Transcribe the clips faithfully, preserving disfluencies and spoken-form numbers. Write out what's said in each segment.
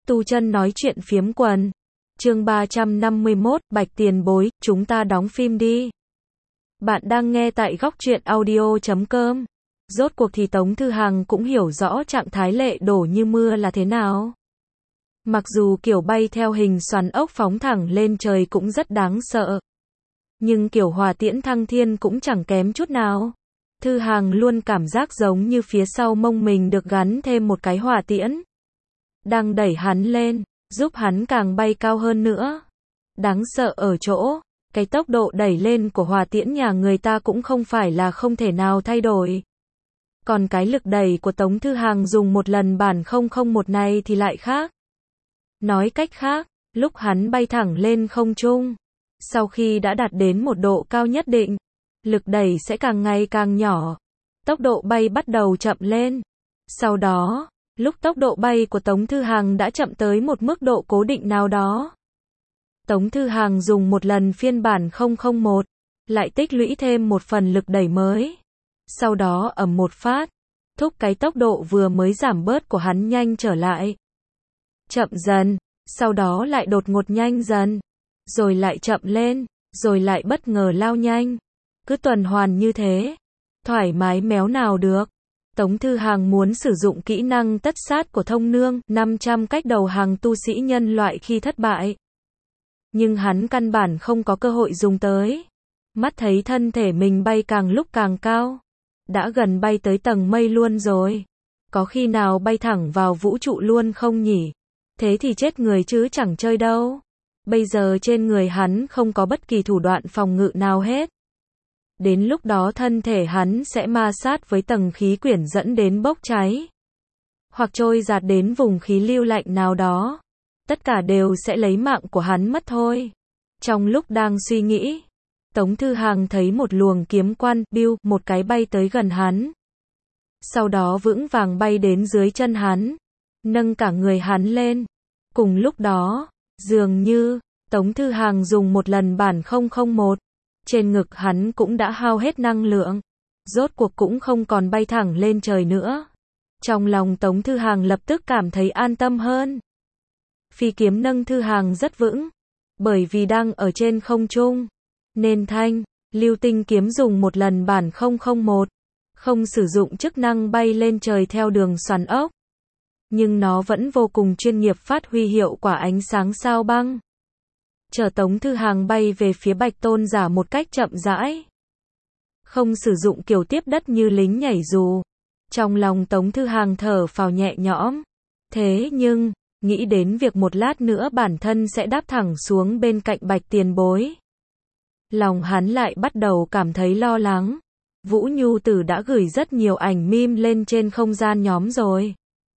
Tu Chân nói chuyện phiếm quần. Chương ba trăm năm mươi mốt, Bạch tiền bối, chúng ta đóng phim đi. Bạn đang nghe tại góc truyện audio chấm com. Rốt cuộc thì Tống Thư Hằng cũng hiểu rõ trạng thái lệ đổ như mưa là thế nào. Mặc dù kiểu bay theo hình xoắn ốc phóng thẳng lên trời cũng rất đáng sợ. Nhưng kiểu hỏa tiễn thăng thiên cũng chẳng kém chút nào. Thư Hằng luôn cảm giác giống như phía sau mông mình được gắn thêm một cái hỏa tiễn. Đang đẩy hắn lên, giúp hắn càng bay cao hơn nữa. Đáng sợ ở chỗ, cái tốc độ đẩy lên của hỏa tiễn nhà người ta cũng không phải là không thể nào thay đổi. Còn cái lực đẩy của Tống Thư Hằng dùng một lần bản không không một này thì lại khác. Nói cách khác, lúc hắn bay thẳng lên không trung, sau khi đã đạt đến một độ cao nhất định, lực đẩy sẽ càng ngày càng nhỏ. Tốc độ bay bắt đầu chậm lên. Sau đó, lúc tốc độ bay của Tống Thư Hằng đã chậm tới một mức độ cố định nào đó, Tống Thư Hằng dùng một lần phiên bản không không một, lại tích lũy thêm một phần lực đẩy mới. Sau đó ầm một phát, thúc cái tốc độ vừa mới giảm bớt của hắn nhanh trở lại. Chậm dần, sau đó lại đột ngột nhanh dần, rồi lại chậm lên, rồi lại bất ngờ lao nhanh. Cứ tuần hoàn như thế, thoải mái méo nào được. Tống Thư Hằng muốn sử dụng kỹ năng tất sát của thông nương, năm trăm cách đầu hàng tu sĩ nhân loại khi thất bại. Nhưng hắn căn bản không có cơ hội dùng tới. Mắt thấy thân thể mình bay càng lúc càng cao. Đã gần bay tới tầng mây luôn rồi. Có khi nào bay thẳng vào vũ trụ luôn không nhỉ? Thế thì chết người chứ chẳng chơi đâu. Bây giờ trên người hắn không có bất kỳ thủ đoạn phòng ngự nào hết. Đến lúc đó thân thể hắn sẽ ma sát với tầng khí quyển dẫn đến bốc cháy. Hoặc trôi giạt đến vùng khí lưu lạnh nào đó. Tất cả đều sẽ lấy mạng của hắn mất thôi. Trong lúc đang suy nghĩ, Tống Thư Hằng thấy một luồng kiếm quang, biu, một cái bay tới gần hắn. Sau đó vững vàng bay đến dưới chân hắn, nâng cả người hắn lên. Cùng lúc đó, dường như, Tống Thư Hằng dùng một lần bản không không một. Trên ngực hắn cũng đã hao hết năng lượng. Rốt cuộc cũng không còn bay thẳng lên trời nữa. Trong lòng Tống Thư Hằng lập tức cảm thấy an tâm hơn. Phi kiếm nâng Thư Hằng rất vững. Bởi vì đang ở trên không trung, nên thanh, lưu tinh kiếm dùng một lần bản không không một. Không sử dụng chức năng bay lên trời theo đường xoắn ốc. Nhưng nó vẫn vô cùng chuyên nghiệp phát huy hiệu quả ánh sáng sao băng. Chở Tống Thư Hằng bay về phía Bạch Tôn giả một cách chậm rãi. Không sử dụng kiểu tiếp đất như lính nhảy dù. Trong lòng Tống Thư Hằng thở phào nhẹ nhõm. Thế nhưng, nghĩ đến việc một lát nữa bản thân sẽ đáp thẳng xuống bên cạnh Bạch tiền bối. Lòng hắn lại bắt đầu cảm thấy lo lắng. Vũ Nhu Tử đã gửi rất nhiều ảnh meme lên trên không gian nhóm rồi.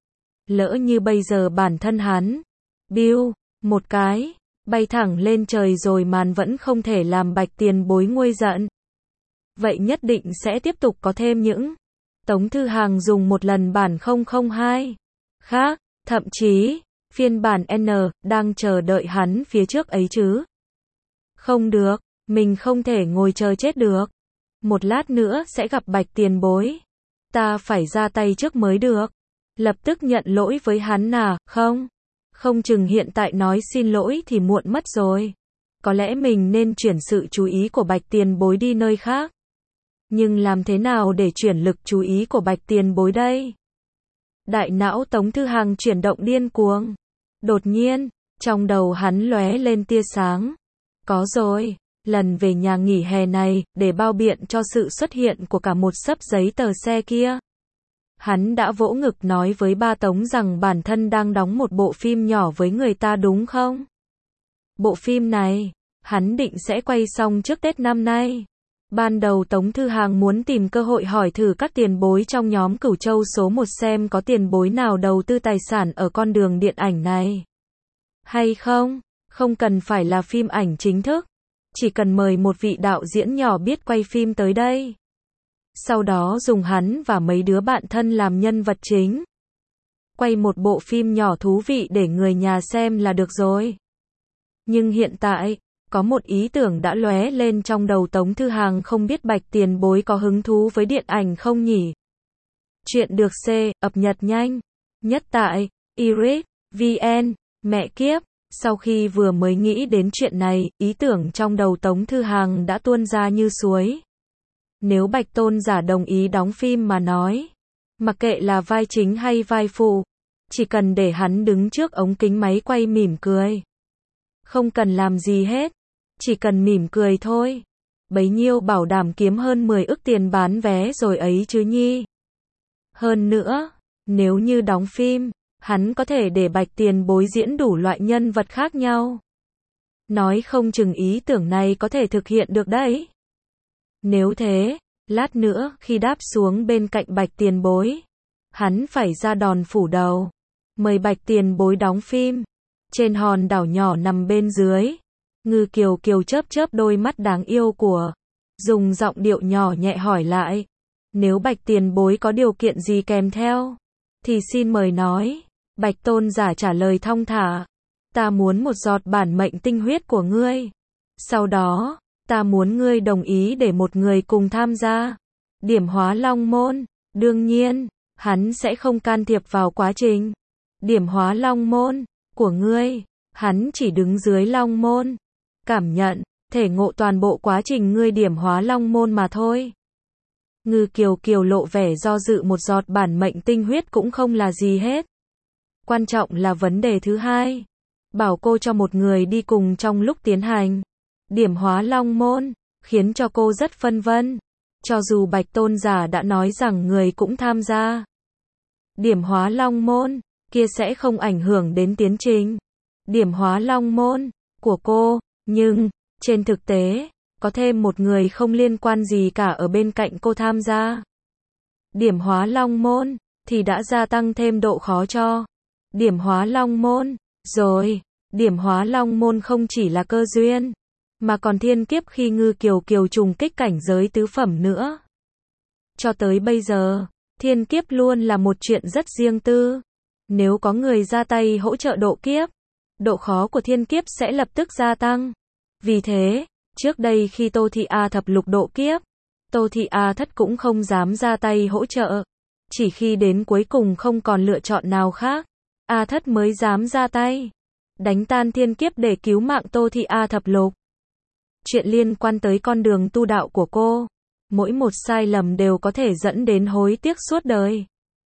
Lỡ như bây giờ bản thân hắn, biu, một cái, bay thẳng lên trời rồi màn vẫn không thể làm Bạch tiền bối nguôi giận. Vậy nhất định sẽ tiếp tục có thêm những Tống Thư Hằng dùng một lần bản không không hai khác, thậm chí phiên bản N đang chờ đợi hắn phía trước ấy chứ. Không được, mình không thể ngồi chờ chết được. Một lát nữa sẽ gặp Bạch tiền bối. Ta phải ra tay trước mới được. Lập tức nhận lỗi với hắn à, không? Không chừng hiện tại nói xin lỗi thì muộn mất rồi. Có lẽ mình nên chuyển sự chú ý của Bạch tiền bối đi nơi khác. Nhưng làm thế nào để chuyển lực chú ý của Bạch tiền bối đây? Đại não Tống Thư Hằng chuyển động điên cuồng. Đột nhiên, trong đầu hắn lóe lên tia sáng. Có rồi, lần về nhà nghỉ hè này, để bao biện cho sự xuất hiện của cả một xấp giấy tờ xe kia. Hắn đã vỗ ngực nói với ba Tống rằng bản thân đang đóng một bộ phim nhỏ với người ta đúng không? Bộ phim này, hắn định sẽ quay xong trước Tết năm nay. Ban đầu Tống Thư Hằng muốn tìm cơ hội hỏi thử các tiền bối trong nhóm Cửu Châu số một xem có tiền bối nào đầu tư tài sản ở con đường điện ảnh này. Hay không? Không cần phải là phim ảnh chính thức. Chỉ cần mời một vị đạo diễn nhỏ biết quay phim tới đây. Sau đó dùng hắn và mấy đứa bạn thân làm nhân vật chính. Quay một bộ phim nhỏ thú vị để người nhà xem là được rồi. Nhưng hiện tại, có một ý tưởng đã lóe lên trong đầu Tống Thư Hằng, không biết Bạch tiền bối có hứng thú với điện ảnh không nhỉ? Chuyện được C, ập nhật nhanh. Nhất tại, Iris, vê en. Mẹ kiếp, sau khi vừa mới nghĩ đến chuyện này, ý tưởng trong đầu Tống Thư Hàng đã tuôn ra như suối. Nếu Bạch Tôn Giả đồng ý đóng phim mà nói, mặc kệ là vai chính hay vai phụ, chỉ cần để hắn đứng trước ống kính máy quay mỉm cười. Không cần làm gì hết, chỉ cần mỉm cười thôi. Bấy nhiêu bảo đảm kiếm hơn mười ức tiền bán vé rồi ấy chứ nhi. Hơn nữa, nếu như đóng phim, hắn có thể để Bạch Tiền Bối diễn đủ loại nhân vật khác nhau. Nói không chừng ý tưởng này có thể thực hiện được đấy. Nếu thế, lát nữa khi đáp xuống bên cạnh Bạch Tiền Bối, hắn phải ra đòn phủ đầu, mời Bạch Tiền Bối đóng phim. Trên hòn đảo nhỏ nằm bên dưới, Ngư Kiều Kiều chớp chớp đôi mắt đáng yêu của, dùng giọng điệu nhỏ nhẹ hỏi lại, nếu Bạch Tiền Bối có điều kiện gì kèm theo, thì xin mời nói. Bạch Tôn Giả trả lời thong thả, ta muốn một giọt bản mệnh tinh huyết của ngươi. Sau đó, ta muốn ngươi đồng ý để một người cùng tham gia điểm hóa long môn. Đương nhiên, hắn sẽ không can thiệp vào quá trình điểm hóa long môn của ngươi. Hắn chỉ đứng dưới long môn, cảm nhận, thể ngộ toàn bộ quá trình ngươi điểm hóa long môn mà thôi. Ngư Kiều Kiều lộ vẻ do dự, một giọt bản mệnh tinh huyết cũng không là gì hết. Quan trọng là vấn đề thứ hai. Bảo cô cho một người đi cùng trong lúc tiến hành điểm hóa long môn, khiến cho cô rất phân vân. Cho dù Bạch Tôn Giả đã nói rằng người cũng tham gia điểm hóa long môn, kia sẽ không ảnh hưởng đến tiến trình điểm hóa long môn của cô, nhưng, trên thực tế, có thêm một người không liên quan gì cả ở bên cạnh cô tham gia điểm hóa long môn, thì đã gia tăng thêm độ khó cho điểm hóa long môn. Rồi, điểm hóa long môn không chỉ là cơ duyên, mà còn thiên kiếp khi Ngư Kiều Kiều trùng kích cảnh giới tứ phẩm nữa. Cho tới bây giờ, thiên kiếp luôn là một chuyện rất riêng tư. Nếu có người ra tay hỗ trợ độ kiếp, độ khó của thiên kiếp sẽ lập tức gia tăng. Vì thế, trước đây khi Tô Thị A thập lục độ kiếp, Tô Thị A thất cũng không dám ra tay hỗ trợ. Chỉ khi đến cuối cùng không còn lựa chọn nào khác, A thất mới dám ra tay đánh tan thiên kiếp để cứu mạng Tô Thị A thập lục. Chuyện liên quan tới con đường tu đạo của cô, mỗi một sai lầm đều có thể dẫn đến hối tiếc suốt đời.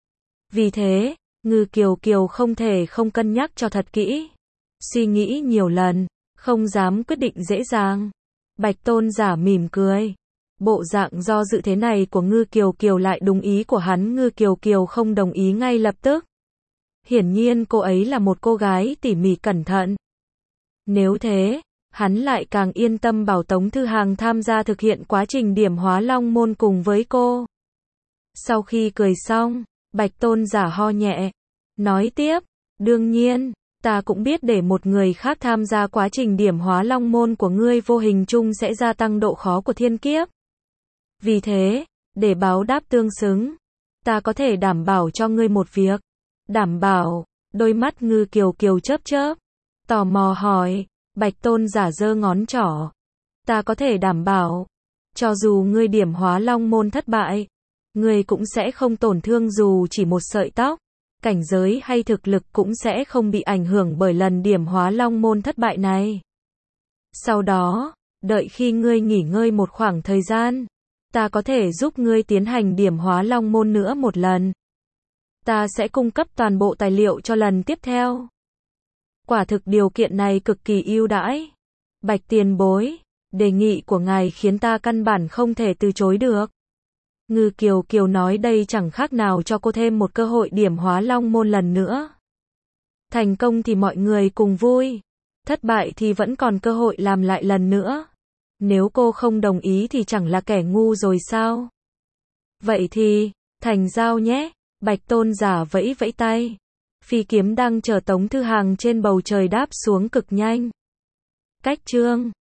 Vì thế, Ngư Kiều Kiều không thể không cân nhắc cho thật kỹ, suy nghĩ nhiều lần, không dám quyết định dễ dàng. Bạch Tôn Giả mỉm cười. Bộ dạng do dự thế này của Ngư Kiều Kiều lại đúng ý của hắn. Ngư Kiều Kiều không đồng ý ngay lập tức. Hiển nhiên cô ấy là một cô gái tỉ mỉ cẩn thận. Nếu thế, hắn lại càng yên tâm bảo Tống Thư Hàng tham gia thực hiện quá trình điểm hóa long môn cùng với cô. Sau khi cười xong, Bạch Tôn Giả ho nhẹ, nói tiếp, đương nhiên, ta cũng biết để một người khác tham gia quá trình điểm hóa long môn của ngươi vô hình chung sẽ gia tăng độ khó của thiên kiếp. Vì thế, để báo đáp tương xứng, ta có thể đảm bảo cho ngươi một việc. Đảm bảo, đôi mắt Ngư Kiều Kiều chớp chớp, tò mò hỏi. Bạch Tôn Giả giơ ngón trỏ, ta có thể đảm bảo, cho dù ngươi điểm hóa long môn thất bại, ngươi cũng sẽ không tổn thương dù chỉ một sợi tóc, cảnh giới hay thực lực cũng sẽ không bị ảnh hưởng bởi lần điểm hóa long môn thất bại này. Sau đó, đợi khi ngươi nghỉ ngơi một khoảng thời gian, ta có thể giúp ngươi tiến hành điểm hóa long môn nữa một lần. Ta sẽ cung cấp toàn bộ tài liệu cho lần tiếp theo. Quả thực điều kiện này cực kỳ ưu đãi. Bạch Tiền Bối, đề nghị của ngài khiến ta căn bản không thể từ chối được. Ngư Kiều Kiều nói đây chẳng khác nào cho cô thêm một cơ hội điểm hóa long môn lần nữa. Thành công thì mọi người cùng vui, thất bại thì vẫn còn cơ hội làm lại lần nữa. Nếu cô không đồng ý thì chẳng là kẻ ngu rồi sao? Vậy thì, thành giao nhé. Bạch Tôn Giả vẫy vẫy tay. Phi kiếm đang chờ Tống Thư Hàng trên bầu trời đáp xuống cực nhanh. Cách chương